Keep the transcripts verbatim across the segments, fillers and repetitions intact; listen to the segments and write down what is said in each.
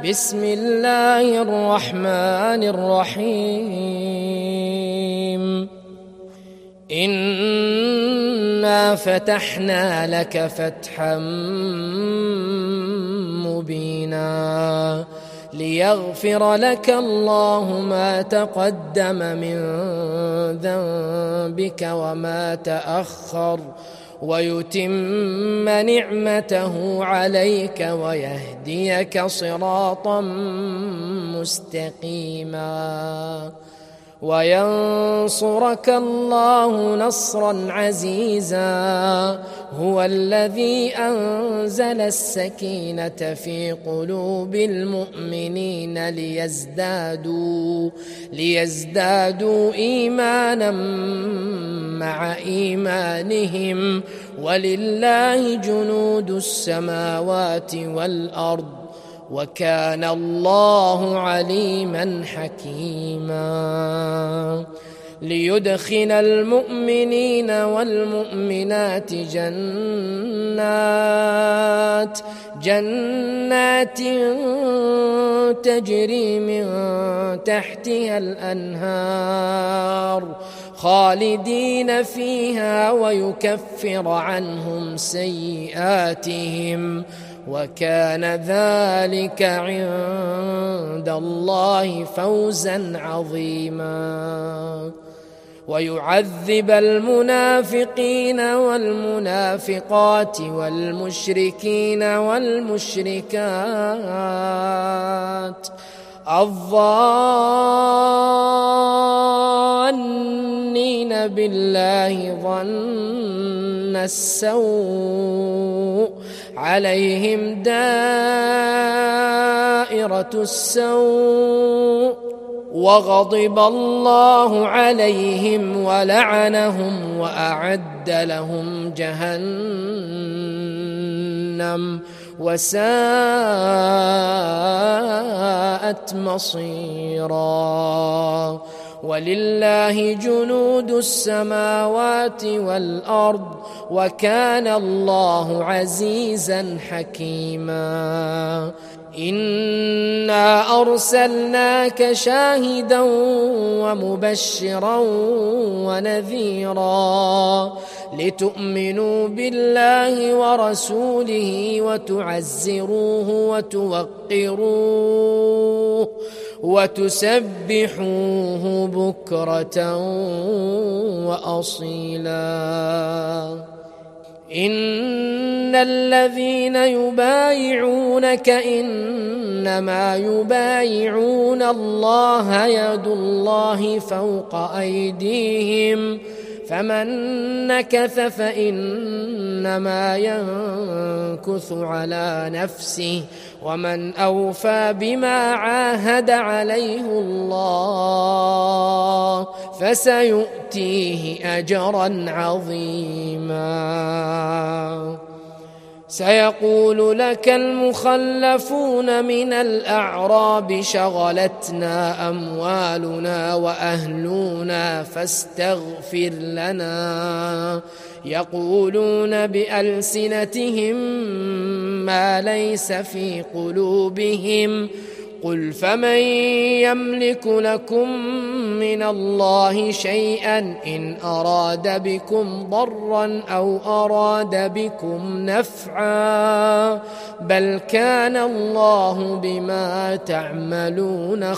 بسم الله الرحمن الرحيم إنا فتحنا لك فتحا مبينا ليغفر لك الله ما تقدم من ذنبك وما تأخر ويتم نعمته عليك ويهديك صراطا مستقيما وينصرك الله نصرا عزيزا هو الذي أنزل السكينة في قلوب المؤمنين ليزدادوا ليزدادوا إيمانا مع إيمانهم ولله جنود السماوات والأرض وكان الله عليما حكيما ليدخل المؤمنين والمؤمنات جنات جنات تجري من تحتها الأنهار خالدين فيها ويكفر عنهم سيئاتهم وكان ذلك عند الله فوزا عظيما ويعذب المنافقين والمنافقات والمشركين والمشركات الظانين بالله ظن السوء عليهم دائرة السوء وغضب الله عليهم ولعنهم وأعد لهم جهنم وساءت مصيرا ولله جنود السماوات والأرض وكان الله عزيزا حكيما إنا أرسلناك شاهدا ومبشرا ونذيرا لتؤمنوا بالله ورسوله وتعزروه وتوقروه وتسبحوه بكرة وأصيلا إن الذين يبايعونك إنما يبايعون الله يد الله فوق أيديهم فمن نكث فإنما ينكث على نفسه ومن أوفى بما عاهد عليه الله فسيؤتيه أجرا عظيما سيقول لك المخلفون من الأعراب شغلتنا أموالنا وأهلنا فاستغفر لنا يقولون بألسنتهم ما ليس في قلوبهم قل فمن يملك لكم من الله شيئا إن أراد بكم ضرا أو أراد بكم نفعا بل كان الله بما تعملون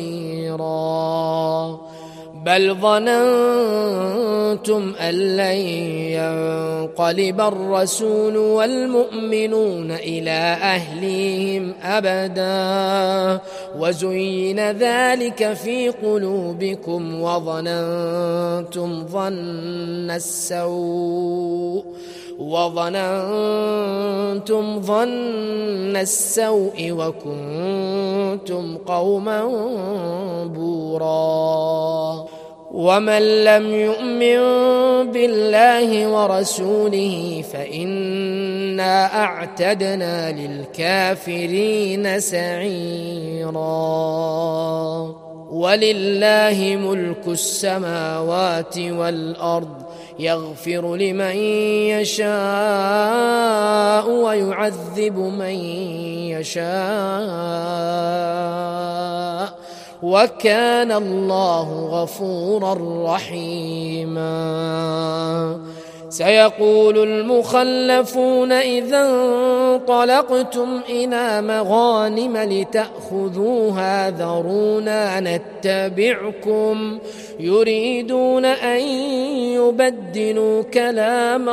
خبيرا بل ظننتم أن لن ينقلب الرسول والمؤمنون إلى أهليهم أبدا وزين ذلك في قلوبكم وظننتم ظن السوء وظننتم ظن السوء وكنتم قوما بورا ومن لم يؤمن بالله ورسوله فإنا أعتدنا للكافرين سعيرا ولله ملك السماوات والأرض يغفر لمن يشاء ويعذب من يشاء وكان الله غفورا رحيما. سيقول المخلفون إذا انطلقتم إلى مغانم لتأخذوها ذرونا نتبعكم يريدون أن يبدلوا كلام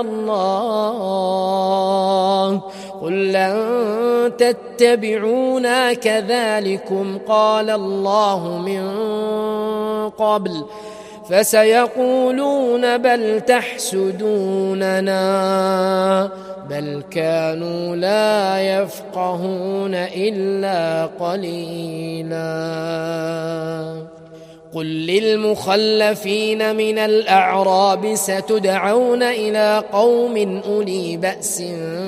الله قل لن تتبعونا كذلكم قال الله من قبل فسيقولون بل تحسدوننا بل كانوا لا يفقهون إلا قليلا. قل للمخلفين من الأعراب ستدعون إلى قوم أولي بأس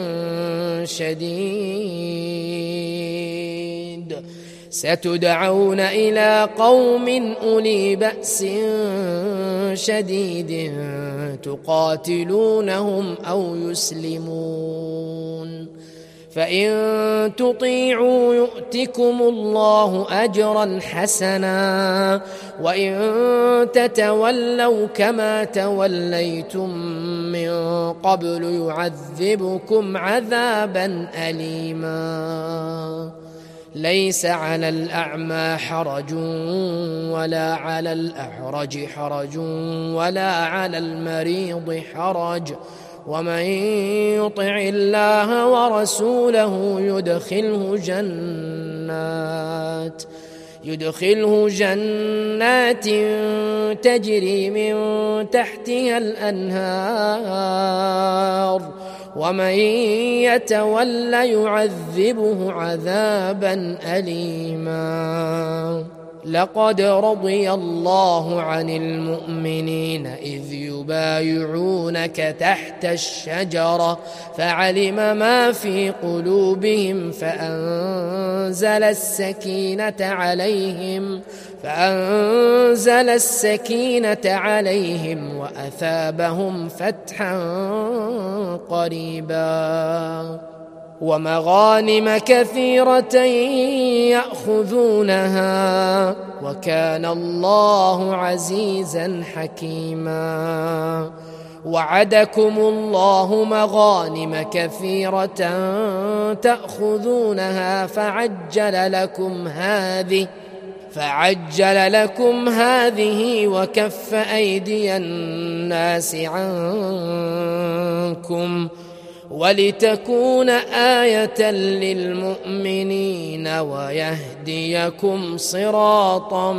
شديد ستدعون إلى قوم أولي بأس شديد تقاتلونهم أو يسلمون فإن تطيعوا يؤتكم الله أجرا حسنا وإن تتولوا كما توليتم من قبل يعذبكم عذابا أليما. ليس على الأعمى حرج ولا على الأعرج حرج ولا على المريض حرج ومن يطع الله ورسوله يدخله جنات يدخله جنات تجري من تحتها الأنهار ومن يتول يعذبه عذابا أليما. لقد رضي الله عن المؤمنين إذ يبايعونك تحت الشجرة فعلم ما في قلوبهم فأنزل السكينة عليهم فأنزل السكينة عليهم وأثابهم فتحا قريبا ومغانم كثيرة يأخذونها وكان الله عزيزا حكيما. وعدكم الله مغانم كثيرة تأخذونها فعجل لكم هذه فعجل لكم هذه وكف أيدي الناس عنكم ولتكون آية للمؤمنين ويهديكم صراطا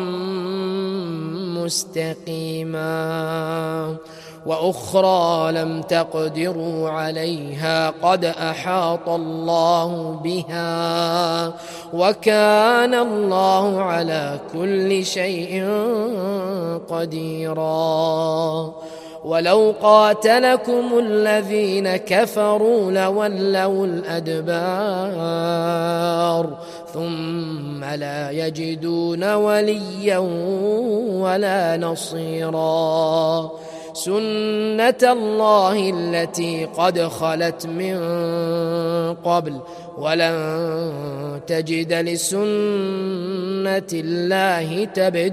مستقيما. وأخرى لم تقدروا عليها قد أحاط الله بها وكان الله على كل شيء قديرا. ولو قاتلكم الذين كفروا لولوا الأدبار ثم لا يجدون وليا ولا نصيرا. سنة الله التي قد خلت من قبل ولن تجد لسنة الله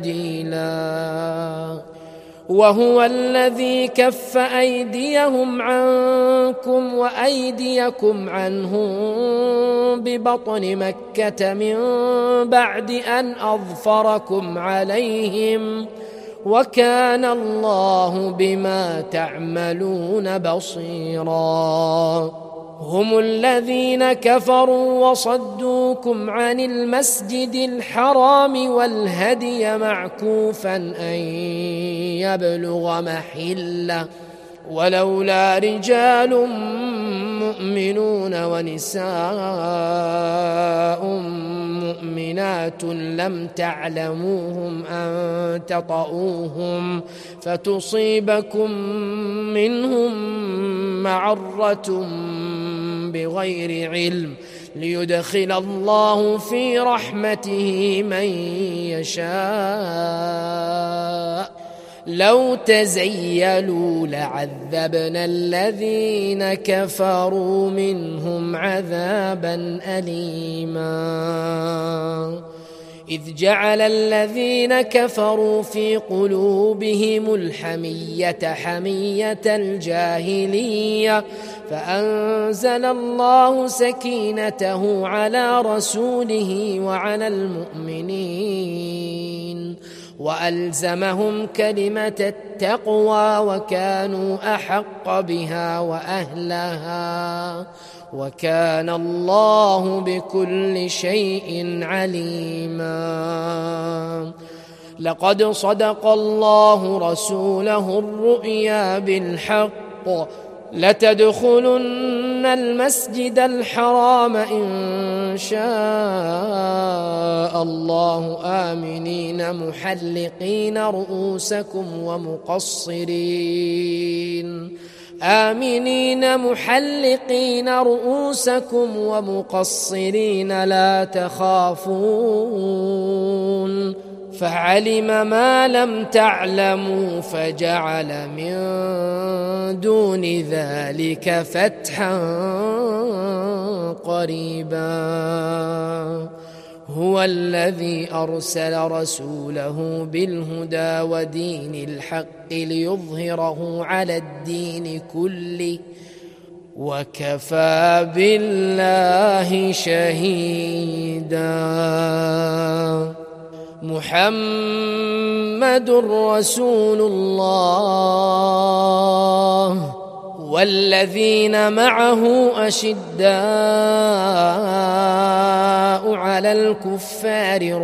تبديلا. وهو الذي كف أيديهم عنكم وأيديكم عنهم ببطن مكة من بعد أن أظفركم عليهم وكان الله بما تعملون بصيرا. هم الذين كفروا وصدوكم عن المسجد الحرام والهدي معكوفا أن يبلغ محله ولولا رجال مؤمنون ونساء مؤمنات لم تعلموهم أن تطؤوهم فتصيبكم منهم معرة بغير علم ليدخل الله في رحمته من يشاء. لو تزيلوا لعذبنا الذين كفروا منهم عذابا أليما. إذ جعل الذين كفروا في قلوبهم الحمية حمية الجاهلية فأنزل الله سكينته على رسوله وعلى المؤمنين وألزمهم كلمة التقوى وكانوا أحق بها وأهلها وكان الله بكل شيء عليما. لقد صدق الله رسوله الرؤيا بالحق لتدخلن المسجد الحرام إن شاء الله آمنين محلقين رؤوسكم ومقصرين آمنين محلقين رؤوسكم ومقصرين لا تخافون فعلم ما لم تعلموا فجعل من دون ذلك فتحا قريبا. هو الذي أرسل رسوله بالهدى ودين الحق ليظهره على الدين كله وكفى بالله شهيدا. محمد رسول الله والذين معه أشداء على الكفار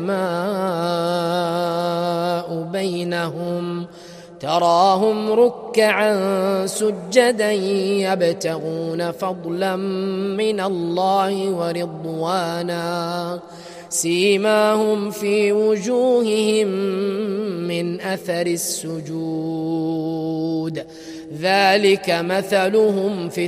رحماء بينهم تراهم ركعا سجدا يبتغون فضلا من الله ورضوانا سيماهم في وجوههم من أثر السجود ذلك مثلهم في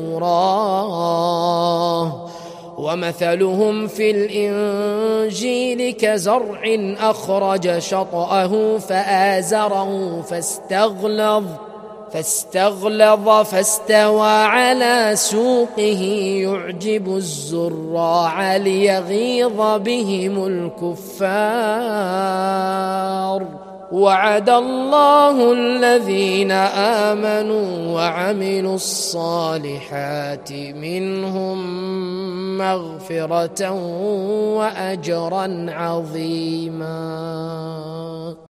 التوراة ومثلهم في الإنجيل كزرع أخرج شطأه فآزره فاستغلظ فاستغلظ فاستوى على سوقه يعجب الزراع ليغيظ بهم الكفار. وعد الله الذين آمنوا وعملوا الصالحات منهم مغفرة وأجرا عظيما.